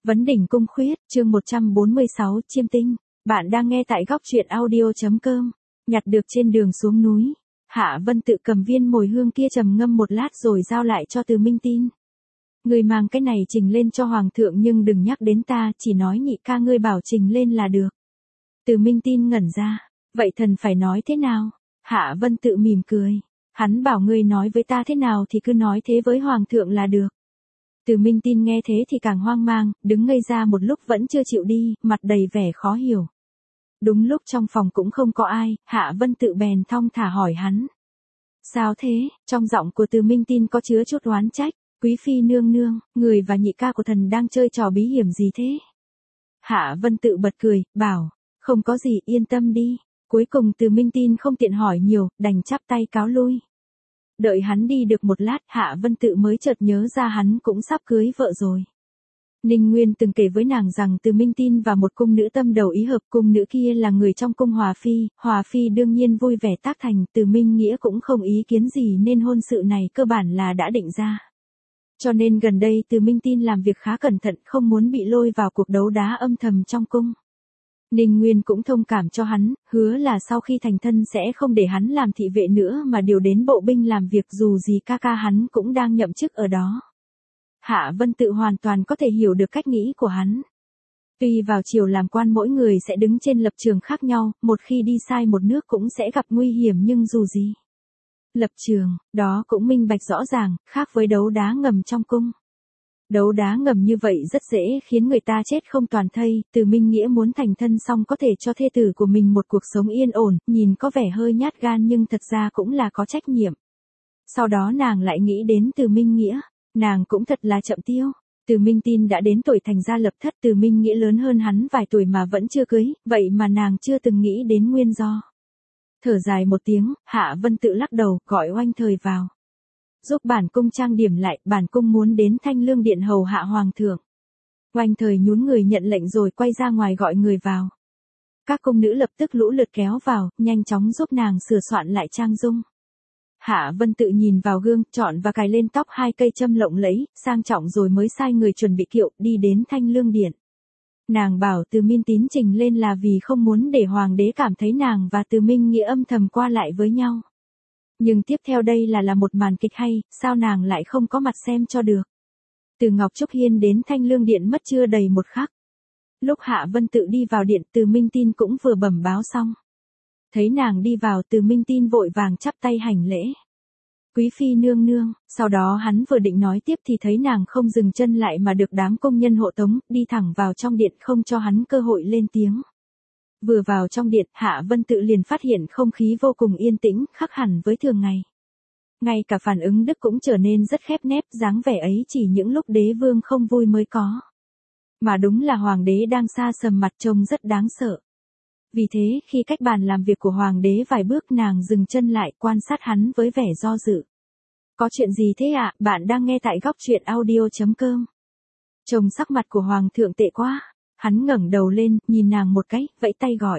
Vấn đỉnh cung khuyết, chương 146, chiêm tinh. Bạn đang nghe tại góc truyện audio.com. Nhặt được trên đường xuống núi. Hạ Vân Tự cầm viên mồi hương kia trầm ngâm một lát rồi giao lại cho Từ Minh Tin. Ngươi mang cái này trình lên cho hoàng thượng nhưng đừng nhắc đến ta, chỉ nói nhị ca ngươi bảo trình lên là được. Từ Minh Tin ngẩn ra. Vậy thần phải nói thế nào? Hạ Vân Tự mỉm cười. Hắn bảo ngươi nói với ta thế nào thì cứ nói thế với hoàng thượng là được. Từ Minh Tin nghe thế thì càng hoang mang, đứng ngây ra một lúc vẫn chưa chịu đi, mặt đầy vẻ khó hiểu. Đúng lúc trong phòng cũng không có ai, Hạ Vân Tự bèn thong thả hỏi hắn. Sao thế? Trong giọng của Từ Minh Tin có chứa chút oán trách. Quý phi nương nương, người và nhị ca của thần đang chơi trò bí hiểm gì thế? Hạ Vân Tự bật cười, bảo, không có gì, yên tâm đi. Cuối cùng Từ Minh Tin không tiện hỏi nhiều, đành chắp tay cáo lui. Đợi hắn đi được một lát, Hạ Vân Tự mới chợt nhớ ra hắn cũng sắp cưới vợ rồi. Ninh Nguyên từng kể với nàng rằng Từ Minh Tin và một cung nữ tâm đầu ý hợp, cung nữ kia là người trong cung Hòa Phi đương nhiên vui vẻ tác thành, Từ Minh Nghĩa cũng không ý kiến gì nên hôn sự này cơ bản là đã định ra. Cho nên gần đây Từ Minh Tin làm việc khá cẩn thận, không muốn bị lôi vào cuộc đấu đá âm thầm trong cung. Ninh Nguyên cũng thông cảm cho hắn, hứa là sau khi thành thân sẽ không để hắn làm thị vệ nữa mà điều đến bộ binh làm việc, dù gì ca ca hắn cũng đang nhậm chức ở đó. Hạ Vân Tự hoàn toàn có thể hiểu được cách nghĩ của hắn. Tuy vào triều làm quan mỗi người sẽ đứng trên lập trường khác nhau, một khi đi sai một nước cũng sẽ gặp nguy hiểm, nhưng dù gì. Lập trường, đó cũng minh bạch rõ ràng, khác với đấu đá ngầm trong cung. Đấu đá ngầm như vậy rất dễ khiến người ta chết không toàn thây. Từ Minh Nghĩa muốn thành thân xong có thể cho thê tử của mình một cuộc sống yên ổn, nhìn có vẻ hơi nhát gan nhưng thật ra cũng là có trách nhiệm. Sau đó nàng lại nghĩ đến Từ Minh Nghĩa, nàng cũng thật là chậm tiêu. Từ Minh Tin đã đến tuổi thành gia lập thất, Từ Minh Nghĩa lớn hơn hắn vài tuổi mà vẫn chưa cưới, vậy mà nàng chưa từng nghĩ đến nguyên do. Thở dài một tiếng, Hạ Vân Tự lắc đầu, gọi Oanh Thời vào. Giúp bản cung trang điểm lại, bản cung muốn đến Thanh Lương Điện hầu hạ hoàng thượng. Oanh Thời nhún người nhận lệnh rồi quay ra ngoài gọi người vào. Các cung nữ lập tức lũ lượt kéo vào, nhanh chóng giúp nàng sửa soạn lại trang dung. Hạ Vân Tự nhìn vào gương, chọn và cài lên tóc 2 cây châm lộng lẫy, sang trọng rồi mới sai người chuẩn bị kiệu, đi đến Thanh Lương Điện. Nàng bảo Từ Minh Tín trình lên là vì không muốn để hoàng đế cảm thấy nàng và Từ Minh Nghĩa âm thầm qua lại với nhau. Nhưng tiếp theo đây là một màn kịch hay, sao nàng lại không có mặt xem cho được. Từ Ngọc Trúc Hiên đến Thanh Lương Điện mất chưa đầy một khắc. Lúc Hạ Vân Tự đi vào điện, Từ Minh Tin cũng vừa bẩm báo xong. Thấy nàng đi vào, Từ Minh Tin vội vàng chắp tay hành lễ. Quý phi nương nương. Sau đó hắn vừa định nói tiếp thì thấy nàng không dừng chân lại mà được đám công nhân hộ tống, đi thẳng vào trong điện không cho hắn cơ hội lên tiếng. Vừa vào trong điện, Hạ Vân Tự liền phát hiện không khí vô cùng yên tĩnh, khác hẳn với thường ngày. Ngay cả phản ứng Đức cũng trở nên rất khép nép, dáng vẻ ấy chỉ những lúc đế vương không vui mới có. Mà đúng là hoàng đế đang xa sầm mặt, trông rất đáng sợ. Vì thế, khi cách bàn làm việc của hoàng đế vài bước, nàng dừng chân lại, quan sát hắn với vẻ do dự. Có chuyện gì thế ạ? Bạn đang nghe tại góc truyện audio.com. Trông sắc mặt của hoàng thượng tệ quá. Hắn ngẩng đầu lên, nhìn nàng một cái, vẫy tay gọi.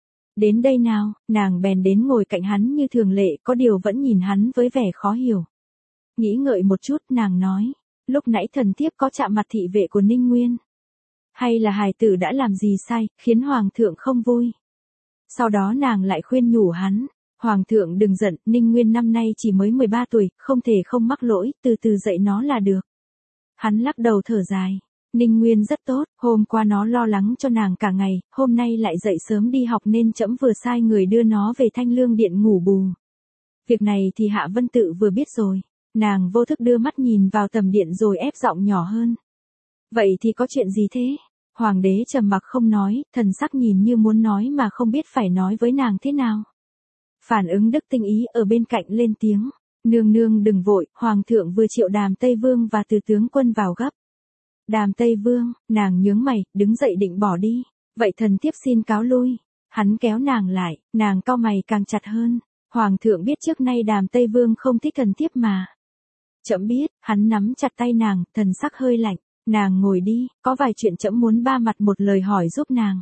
Đến đây nào, nàng bèn đến ngồi cạnh hắn như thường lệ, có điều vẫn nhìn hắn với vẻ khó hiểu. Nghĩ ngợi một chút, nàng nói, lúc nãy thần thiếp có chạm mặt thị vệ của Ninh Nguyên. Hay là hài tử đã làm gì sai, khiến hoàng thượng không vui. Sau đó nàng lại khuyên nhủ hắn, hoàng thượng đừng giận, Ninh Nguyên năm nay chỉ mới 13 tuổi, không thể không mắc lỗi, từ từ dạy nó là được. Hắn lắc đầu thở dài. Ninh Nguyên rất tốt, hôm qua nó lo lắng cho nàng cả ngày, hôm nay lại dậy sớm đi học nên trẫm vừa sai người đưa nó về Thanh Lương Điện ngủ bù. Việc này thì Hạ Vân Tự vừa biết rồi, nàng vô thức đưa mắt nhìn vào tầm điện rồi ép giọng nhỏ hơn. Vậy thì có chuyện gì thế? Hoàng đế trầm mặc không nói, thần sắc nhìn như muốn nói mà không biết phải nói với nàng thế nào. Phản ứng Đức tinh ý ở bên cạnh lên tiếng, nương nương đừng vội, hoàng thượng vừa triệu Đàm Tây Vương và Từ tướng quân vào gấp. Đàm Tây Vương, nàng nhướng mày, đứng dậy định bỏ đi. Vậy thần thiếp xin cáo lui. Hắn kéo nàng lại, nàng cau mày càng chặt hơn. Hoàng thượng biết trước nay Đàm Tây Vương không thích thần thiếp mà. Trẫm biết, hắn nắm chặt tay nàng, thần sắc hơi lạnh. Nàng ngồi đi, có vài chuyện trẫm muốn ba mặt một lời hỏi giúp nàng.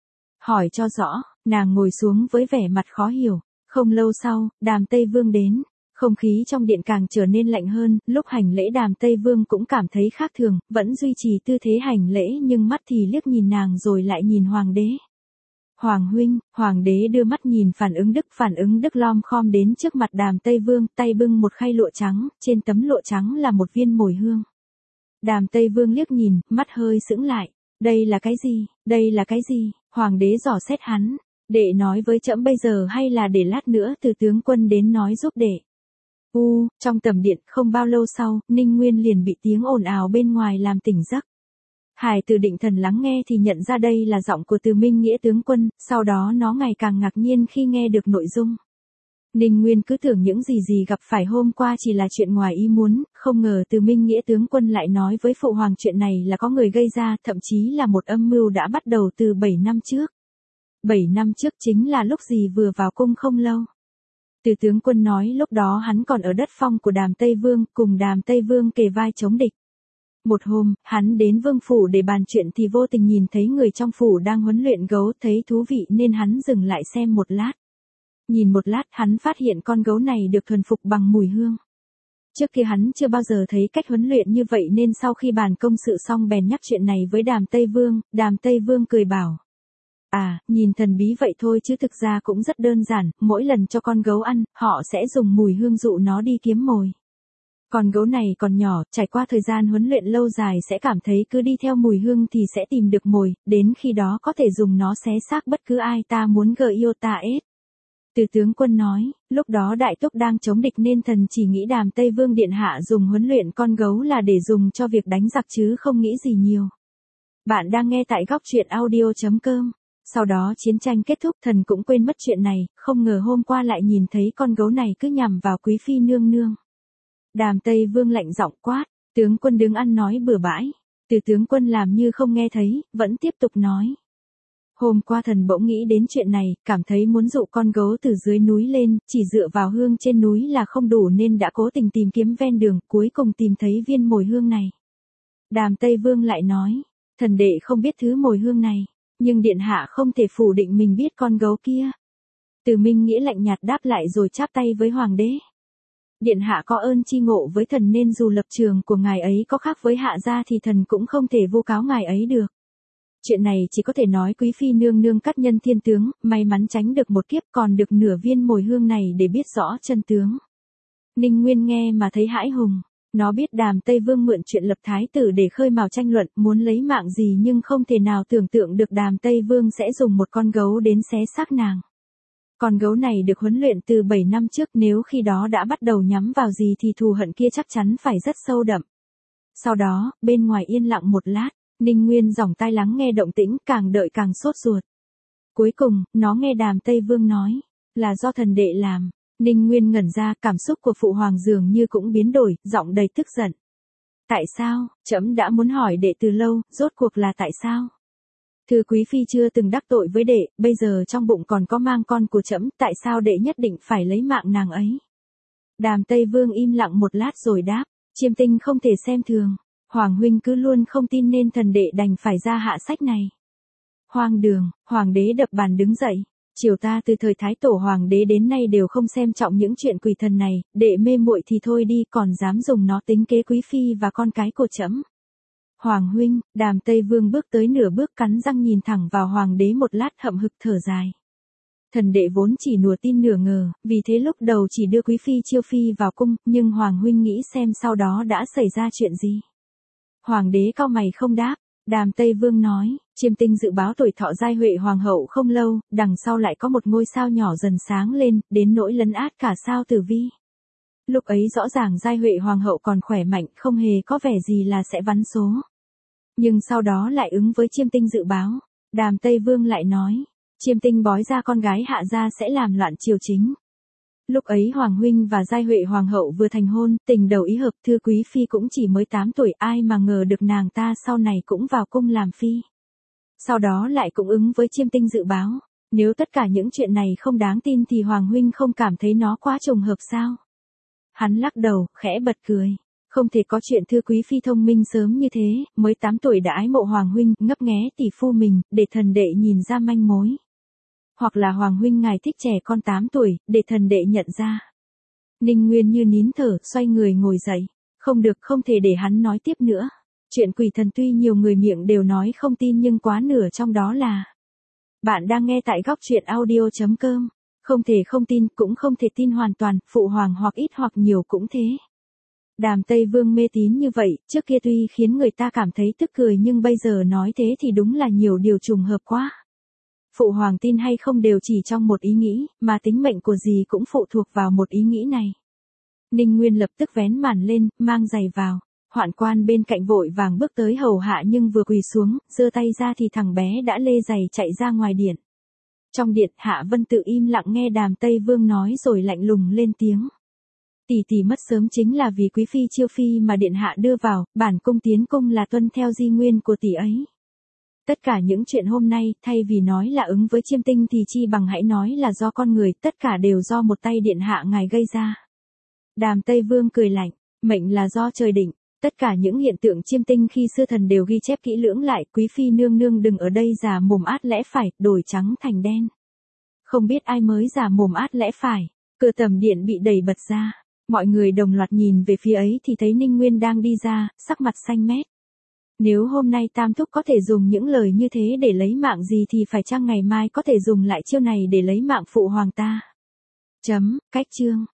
Hỏi cho rõ, nàng ngồi xuống với vẻ mặt khó hiểu. Không lâu sau, Đàm Tây Vương đến. Không khí trong điện càng trở nên lạnh hơn, lúc hành lễ Đàm Tây Vương cũng cảm thấy khác thường, vẫn duy trì tư thế hành lễ nhưng mắt thì liếc nhìn nàng rồi lại nhìn hoàng đế. Hoàng huynh, hoàng đế đưa mắt nhìn phản ứng đức lom khom đến trước mặt Đàm Tây Vương, tay bưng một khay lụa trắng, trên tấm lụa trắng là một viên mồi hương. Đàm Tây Vương liếc nhìn, mắt hơi sững lại, đây là cái gì, đây là cái gì, hoàng đế dò xét hắn, đệ nói với trẫm bây giờ hay là để lát nữa từ tướng quân đến nói giúp đệ. Trong tầm điện, không bao lâu sau, Ninh Nguyên liền bị tiếng ồn ào bên ngoài làm tỉnh giấc. Hải Tử định thần lắng nghe thì nhận ra đây là giọng của Từ Minh Nghĩa tướng quân, sau đó nó ngày càng ngạc nhiên khi nghe được nội dung. Ninh Nguyên cứ tưởng những gì gặp phải hôm qua chỉ là chuyện ngoài ý muốn, không ngờ Từ Minh Nghĩa tướng quân lại nói với phụ hoàng chuyện này là có người gây ra, thậm chí là một âm mưu đã bắt đầu từ 7 năm trước. 7 năm trước chính là lúc gì vừa vào cung không lâu. Từ tướng quân nói lúc đó hắn còn ở đất phong của Đàm Tây Vương, cùng Đàm Tây Vương kề vai chống địch. Một hôm, hắn đến vương phủ để bàn chuyện thì vô tình nhìn thấy người trong phủ đang huấn luyện gấu, thấy thú vị nên hắn dừng lại xem một lát. Nhìn một lát hắn phát hiện con gấu này được thuần phục bằng mùi hương. Trước kia hắn chưa bao giờ thấy cách huấn luyện như vậy nên sau khi bàn công sự xong bèn nhắc chuyện này với Đàm Tây Vương cười bảo. Nhìn thần bí vậy thôi chứ thực ra cũng rất đơn giản, mỗi lần cho con gấu ăn, họ sẽ dùng mùi hương dụ nó đi kiếm mồi. Con gấu này còn nhỏ, trải qua thời gian huấn luyện lâu dài sẽ cảm thấy cứ đi theo mùi hương thì sẽ tìm được mồi, đến khi đó có thể dùng nó xé xác bất cứ ai ta muốn ta ết. Từ tướng quân nói, lúc đó Đại Túc đang chống địch nên thần chỉ nghĩ Đàm Tây Vương điện hạ dùng huấn luyện con gấu là để dùng cho việc đánh giặc chứ không nghĩ gì nhiều. Bạn đang nghe tại góc truyện audio.com. Sau đó chiến tranh kết thúc thần cũng quên mất chuyện này, không ngờ hôm qua lại nhìn thấy con gấu này cứ nhằm vào quý phi nương nương. Đàm Tây Vương lạnh giọng quát, tướng quân đứng ăn nói bừa bãi. Từ tướng quân làm như không nghe thấy, vẫn tiếp tục nói. Hôm qua thần bỗng nghĩ đến chuyện này, cảm thấy muốn dụ con gấu từ dưới núi lên, chỉ dựa vào hương trên núi là không đủ nên đã cố tình tìm kiếm ven đường, cuối cùng tìm thấy viên mồi hương này. Đàm Tây Vương lại nói, thần đệ không biết thứ mồi hương này, nhưng điện hạ không thể phủ định mình biết con gấu kia. Từ Minh Nghĩa lạnh nhạt đáp lại rồi chắp tay với hoàng đế. Điện hạ có ơn chi ngộ với thần nên dù lập trường của ngài ấy có khác với hạ gia thì thần cũng không thể vu cáo ngài ấy được. Chuyện này chỉ có thể nói quý phi nương nương cắt nhân thiên tướng, may mắn tránh được một kiếp còn được nửa viên mồi hương này để biết rõ chân tướng. Ninh Nguyên nghe mà thấy hãi hùng, nó biết Đàm Tây Vương mượn chuyện lập thái tử để khơi mào tranh luận muốn lấy mạng gì nhưng không thể nào tưởng tượng được Đàm Tây Vương sẽ dùng một con gấu đến xé xác nàng. Con gấu này được huấn luyện từ 7 năm trước nếu khi đó đã bắt đầu nhắm vào gì thì thù hận kia chắc chắn phải rất sâu đậm. Sau đó, bên ngoài yên lặng một lát, Ninh Nguyên dòng tai lắng nghe động tĩnh càng đợi càng sốt ruột. Cuối cùng, nó nghe Đàm Tây Vương nói, là do thần đệ làm. Ninh Nguyên ngẩn ra, cảm xúc của phụ hoàng dường như cũng biến đổi, giọng đầy tức giận. Tại sao, trẫm đã muốn hỏi đệ từ lâu, rốt cuộc là tại sao? Thưa quý phi chưa từng đắc tội với đệ, bây giờ trong bụng còn có mang con của trẫm, tại sao đệ nhất định phải lấy mạng nàng ấy? Đàm Tây Vương im lặng một lát rồi đáp, Chiêm Tinh không thể xem thường. Hoàng huynh cứ luôn không tin nên thần đệ đành phải ra hạ sách này. Hoang đường, hoàng đế đập bàn đứng dậy. Triều ta từ thời Thái Tổ hoàng đế đến nay đều không xem trọng những chuyện quỷ thần này, đệ mê muội thì thôi đi còn dám dùng nó tính kế quý phi và con cái của trẫm. Hoàng huynh, Đàm Tây Vương bước tới nửa bước cắn răng nhìn thẳng vào hoàng đế một lát hậm hực thở dài. Thần đệ vốn chỉ nửa tin nửa ngờ, vì thế lúc đầu chỉ đưa quý phi Chiêu phi vào cung, nhưng hoàng huynh nghĩ xem sau đó đã xảy ra chuyện gì. Hoàng đế cau mày không đáp. Đàm Tây Vương nói, Chiêm Tinh dự báo tuổi thọ Giai Huệ hoàng hậu không lâu, đằng sau lại có một ngôi sao nhỏ dần sáng lên, đến nỗi lấn át cả sao Tử Vi. Lúc ấy rõ ràng Giai Huệ hoàng hậu còn khỏe mạnh, không hề có vẻ gì là sẽ vắn số. Nhưng sau đó lại ứng với Chiêm Tinh dự báo. Đàm Tây Vương lại nói, Chiêm Tinh bói ra con gái hạ gia sẽ làm loạn triều chính. Lúc ấy Hoàng huynh và Giai Huệ hoàng hậu vừa thành hôn, tình đầu ý hợp, thưa quý phi cũng chỉ mới 8 tuổi, ai mà ngờ được nàng ta sau này cũng vào cung làm phi. Sau đó lại cũng ứng với Chiêm Tinh dự báo, nếu tất cả những chuyện này không đáng tin thì Hoàng huynh không cảm thấy nó quá trùng hợp sao? Hắn lắc đầu, khẽ bật cười. Không thể có chuyện thưa quý phi thông minh sớm như thế, mới 8 tuổi đã ái mộ Hoàng huynh, ngấp nghé tỷ phu mình, để thần đệ nhìn ra manh mối. Hoặc là Hoàng huynh ngài thích trẻ con 8 tuổi, để thần đệ nhận ra. Ninh Nguyên như nín thở, xoay người ngồi dậy. Không được, không thể để hắn nói tiếp nữa. Chuyện quỷ thần tuy nhiều người miệng đều nói không tin nhưng quá nửa trong đó là. Bạn đang nghe tại góc truyện audio.com. Không thể không tin, cũng không thể tin hoàn toàn, phụ hoàng hoặc ít hoặc nhiều cũng thế. Đàm Tây Vương mê tín như vậy, trước kia tuy khiến người ta cảm thấy tức cười nhưng bây giờ nói thế thì đúng là nhiều điều trùng hợp quá. Phụ hoàng tin hay không đều chỉ trong một ý nghĩ, mà tính mệnh của dì cũng phụ thuộc vào một ý nghĩ này. Ninh Nguyên lập tức vén màn lên, mang giày vào. Hoạn quan bên cạnh vội vàng bước tới hầu hạ nhưng vừa quỳ xuống, giơ tay ra thì thằng bé đã lê giày chạy ra ngoài điện. Trong điện, Hạ Vân Tự im lặng nghe Đàm Tây Vương nói rồi lạnh lùng lên tiếng. Tỷ tỷ mất sớm chính là vì quý phi Chiêu phi mà điện hạ đưa vào, bản cung tiến cung là tuân theo di nguyên của tỷ ấy. Tất cả những chuyện hôm nay, thay vì nói là ứng với Chiêm Tinh thì chi bằng hãy nói là do con người, tất cả đều do một tay điện hạ ngài gây ra. Đàm Tây Vương cười lạnh, mệnh là do trời định, tất cả những hiện tượng Chiêm Tinh khi xưa thần đều ghi chép kỹ lưỡng lại, quý phi nương nương đừng ở đây giả mồm át lẽ phải, đổi trắng thành đen. Không biết ai mới giả mồm át lẽ phải, cửa tầm điện bị đẩy bật ra, mọi người đồng loạt nhìn về phía ấy thì thấy Ninh Nguyên đang đi ra, sắc mặt xanh mét. Nếu hôm nay Tam Thúc có thể dùng những lời như thế để lấy mạng gì thì phải chăng ngày mai có thể dùng lại chiêu này để lấy mạng phụ hoàng ta. Cách chương.